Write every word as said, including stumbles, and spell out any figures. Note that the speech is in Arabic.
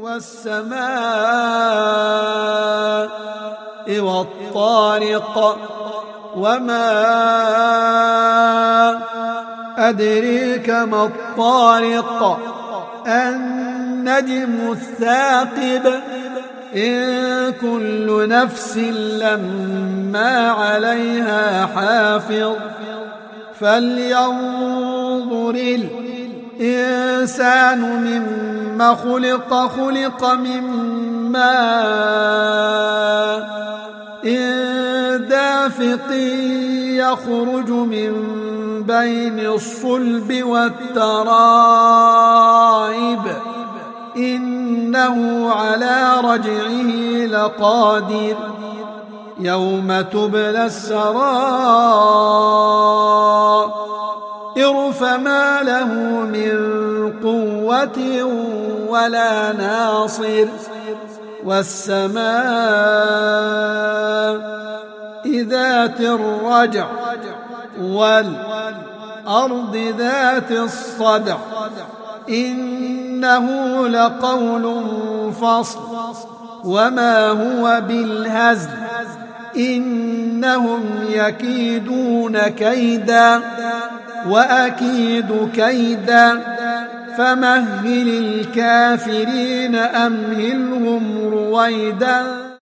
والسماء والطارق وما أدريك ما الطارق النجم الثاقب إن كل نفس لما عليها حافظ فلينظر الإنسان مما خلق خلق من ماء دافق يخرج من بين الصلب والترائب إنه على رجعه لقادر يوم تبلى السرائر فما له من قوة ولا ناصر والسماء ذات الرجع والأرض ذات الصدع إنه لقول فصل وما هو بالهزل إنهم يكيدون كيدا وأكيد كيدا فمهل الكافرين أمهلهم رويدا.